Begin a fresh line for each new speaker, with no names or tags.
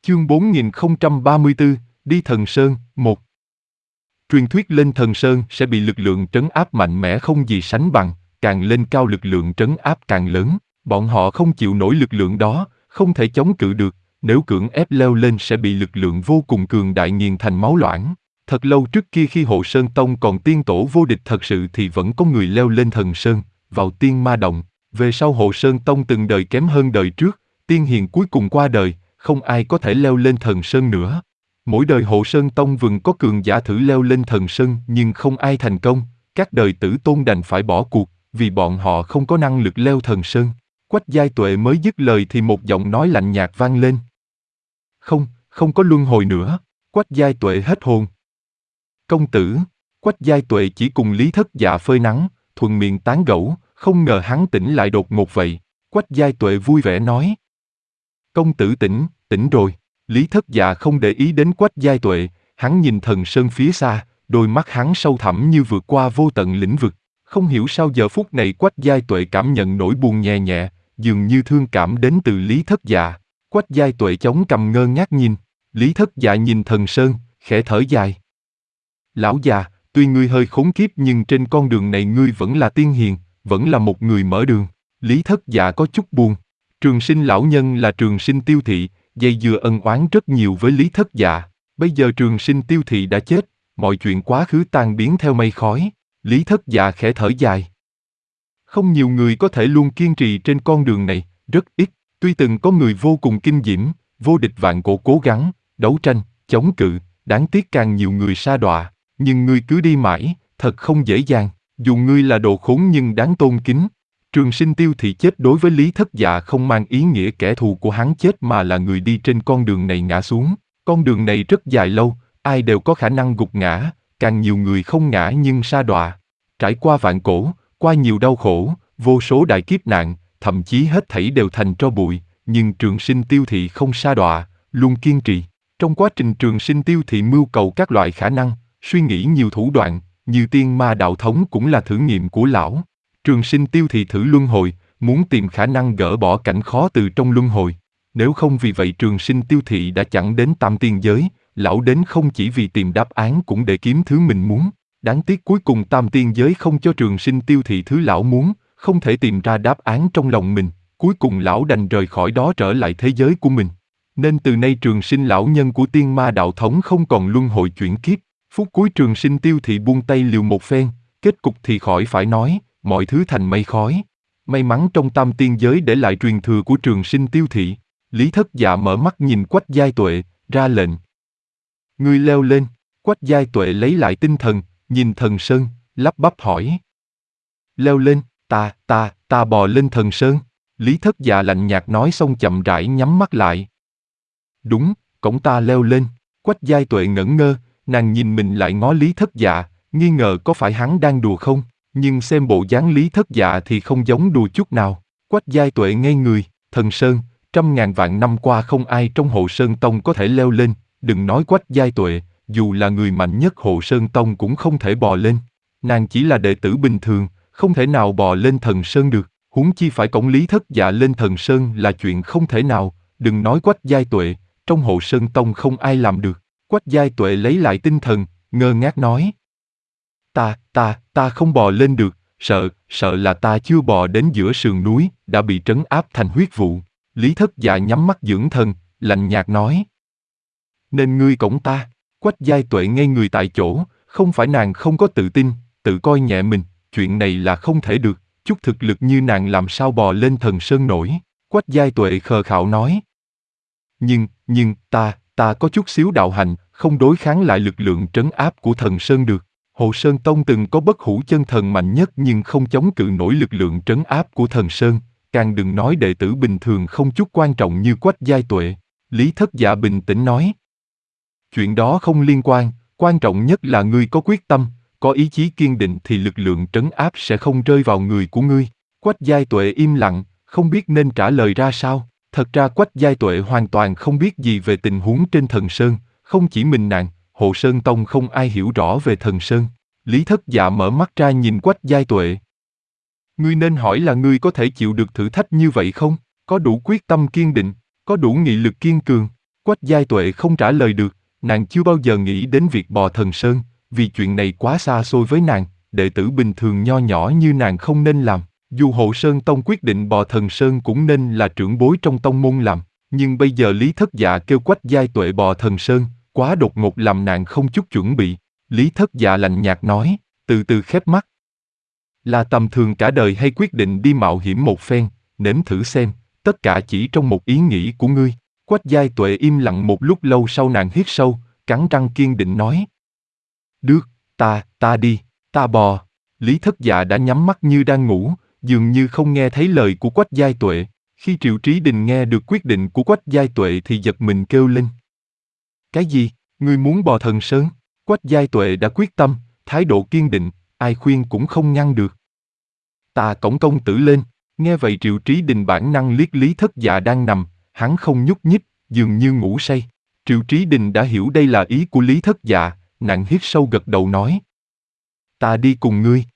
Chương 4034, đi Thần Sơn, 1. Truyền thuyết lên Thần Sơn sẽ bị lực lượng trấn áp mạnh mẽ không gì sánh bằng, càng lên cao lực lượng trấn áp càng lớn, bọn họ không chịu nổi lực lượng đó, không thể chống cự được, nếu cưỡng ép leo lên sẽ bị lực lượng vô cùng cường đại nghiền thành máu loãng. Thật lâu trước kia khi Hộ Sơn Tông còn tiên tổ vô địch thật sự thì vẫn có người leo lên Thần Sơn, vào Tiên Ma Động, về sau Hộ Sơn Tông từng đời kém hơn đời trước, tiên hiền cuối cùng qua đời, không ai có thể leo lên Thần Sơn nữa. Mỗi đời Hộ Sơn Tông vừng có cường giả thử leo lên Thần Sơn nhưng không ai thành công, các đời tử tôn đành phải bỏ cuộc, vì bọn họ không có năng lực leo Thần Sơn. Quách Giai Tuệ mới dứt lời thì một giọng nói lạnh nhạt vang lên. Không có luân hồi nữa. Quách Giai Tuệ hết hồn. Công tử. Quách Giai Tuệ chỉ cùng Lý Thất Dạ phơi nắng, thuận miệng tán gẫu, không ngờ hắn tỉnh lại đột ngột vậy. Quách Giai Tuệ vui vẻ nói. Công tử tỉnh rồi. Lý Thất Dạ không để ý đến Quách Giai Tuệ, hắn nhìn Thần Sơn phía xa, đôi mắt hắn sâu thẳm như vượt qua vô tận lĩnh vực. Không hiểu sao giờ phút này Quách Giai Tuệ cảm nhận nỗi buồn nhẹ nhẹ, dường như thương cảm đến từ Lý Thất Dạ. Quách Giai Tuệ chống cằm ngơ ngác nhìn. Lý Thất Dạ nhìn Thần Sơn, khẽ thở dài. Lão già, tuy ngươi hơi khốn kiếp nhưng trên con đường này ngươi vẫn là tiên hiền, vẫn là một người mở đường. Lý Thất Dạ có chút buồn. Trường Sinh lão nhân là Trường Sinh Tiêu Thị, dây dưa ân oán rất nhiều với Lý Thất Dạ. Bây giờ Trường Sinh Tiêu Thị đã chết, mọi chuyện quá khứ tan biến theo mây khói. Lý Thất Dạ khẽ thở dài. Không nhiều người có thể luôn kiên trì trên con đường này, rất ít. Tuy từng có người vô cùng kinh diễm, vô địch vạn cổ cố gắng, đấu tranh, chống cự, đáng tiếc càng nhiều người sa đọa. Nhưng ngươi cứ đi mãi, thật không dễ dàng. Dù ngươi là đồ khốn nhưng đáng tôn kính. Trường Sinh Tiêu Thị chết đối với Lý Thất Dạ không mang ý nghĩa kẻ thù của hắn chết mà là người đi trên con đường này ngã xuống. Con đường này rất dài lâu, ai đều có khả năng gục ngã, càng nhiều người không ngã nhưng sa đọa. Trải qua vạn cổ, qua nhiều đau khổ, vô số đại kiếp nạn, thậm chí hết thảy đều thành tro bụi, nhưng Trường Sinh Tiêu Thị không sa đọa, luôn kiên trì. Trong quá trình Trường Sinh Tiêu Thị mưu cầu các loại khả năng, suy nghĩ nhiều thủ đoạn, như tiên ma đạo thống cũng là thử nghiệm của lão. Trường Sinh Tiêu Thị thử luân hồi, muốn tìm khả năng gỡ bỏ cảnh khó từ trong luân hồi. Nếu không vì vậy Trường Sinh Tiêu Thị đã chẳng đến Tam Tiên Giới, lão đến không chỉ vì tìm đáp án cũng để kiếm thứ mình muốn. Đáng tiếc cuối cùng Tam Tiên Giới không cho Trường Sinh Tiêu Thị thứ lão muốn, không thể tìm ra đáp án trong lòng mình, cuối cùng lão đành rời khỏi đó trở lại thế giới của mình. Nên từ nay Trường Sinh lão nhân của tiên ma đạo thống không còn luân hồi chuyển kiếp. Phút cuối Trường Sinh Tiêu Thị buông tay liều một phen, kết cục thì khỏi phải nói, mọi thứ thành mây khói. May mắn trong Tam Tiên Giới để lại truyền thừa của Trường Sinh Tiêu Thị. Lý Thất Dạ mở mắt nhìn Quách Giai Tuệ, ra lệnh. Ngươi leo lên. Quách Giai Tuệ lấy lại tinh thần, nhìn Thần Sơn, lắp bắp hỏi. Leo lên, ta bò lên Thần Sơn. Lý Thất Dạ lạnh nhạt nói xong chậm rãi nhắm mắt lại. Đúng, cổng ta leo lên. Quách Giai Tuệ ngẩn ngơ, nàng nhìn mình lại ngó Lý Thất Dạ, nghi ngờ có phải hắn đang đùa không, nhưng xem bộ dáng Lý Thất Dạ thì không giống đùa chút nào. Quách Giai Tuệ ngây người, Thần Sơn, trăm ngàn vạn năm qua không ai trong Hộ Sơn Tông có thể leo lên, đừng nói Quách Giai Tuệ, dù là người mạnh nhất Hộ Sơn Tông cũng không thể bò lên. Nàng chỉ là đệ tử bình thường, không thể nào bò lên Thần Sơn được, huống chi phải cõng Lý Thất Dạ lên Thần Sơn là chuyện không thể nào, đừng nói Quách Giai Tuệ, trong Hộ Sơn Tông không ai làm được. Quách Giai Tuệ lấy lại tinh thần, ngơ ngác nói. Ta không bò lên được, sợ là ta chưa bò đến giữa sườn núi, đã bị trấn áp thành huyết vụ. Lý Thất Dạ nhắm mắt dưỡng thần, lạnh nhạt nói. Nên ngươi cõng ta. Quách Giai Tuệ ngây người tại chỗ, không phải nàng không có tự tin, tự coi nhẹ mình, chuyện này là không thể được, chút thực lực như nàng làm sao bò lên Thần Sơn nổi. Quách Giai Tuệ khờ khạo nói. Nhưng ta có chút xíu đạo hành, không đối kháng lại lực lượng trấn áp của Thần Sơn được. Hộ Sơn Tông từng có bất hủ chân thần mạnh nhất nhưng không chống cự nổi lực lượng trấn áp của Thần Sơn, càng đừng nói đệ tử bình thường không chút quan trọng như Quách Giai Tuệ. Lý Thất Dạ bình tĩnh nói. Chuyện đó không liên quan trọng nhất là ngươi có quyết tâm, có ý chí kiên định thì lực lượng trấn áp sẽ không rơi vào người của ngươi. Quách Giai Tuệ im lặng, không biết nên trả lời ra sao. Thật ra Quách Giai Tuệ hoàn toàn không biết gì về tình huống trên Thần Sơn, không chỉ mình nàng, Hộ Sơn Tông không ai hiểu rõ về Thần Sơn. Lý Thất Dạ mở mắt ra nhìn Quách Giai Tuệ. Ngươi nên hỏi là ngươi có thể chịu được thử thách như vậy không? Có đủ quyết tâm kiên định, có đủ nghị lực kiên cường. Quách Giai Tuệ không trả lời được, nàng chưa bao giờ nghĩ đến việc bò Thần Sơn, vì chuyện này quá xa xôi với nàng, đệ tử bình thường nho nhỏ như nàng không nên làm. Dù Hộ Sơn Tông quyết định bò Thần Sơn cũng nên là trưởng bối trong tông môn làm, nhưng bây giờ Lý Thất Dạ kêu Quách Giai Tuệ bò Thần Sơn, quá đột ngột làm nàng không chút chuẩn bị. Lý Thất Dạ lạnh nhạt nói, từ từ khép mắt. Là tầm thường cả đời hay quyết định đi mạo hiểm một phen, nếm thử xem, tất cả chỉ trong một ý nghĩ của ngươi. Quách Giai Tuệ im lặng một lúc lâu sau nàng hít sâu, cắn răng kiên định nói. Được, ta đi, ta bò. Lý Thất Dạ đã nhắm mắt như đang ngủ, dường như không nghe thấy lời của Quách Giai Tuệ. Khi Triệu Trí Đình nghe được quyết định của Quách Giai Tuệ thì giật mình kêu lên. Cái gì, ngươi muốn bò Thần Sơn? Quách Giai Tuệ đã quyết tâm, thái độ kiên định, ai khuyên cũng không ngăn được. Ta cõng công tử lên. Nghe vậy Triệu Trí Đình bản năng liếc Lý Thất Dạ đang nằm, hắn không nhúc nhích, dường như ngủ say. Triệu Trí Đình đã hiểu đây là ý của Lý Thất Dạ, nàng hít sâu gật đầu nói. Ta đi cùng ngươi.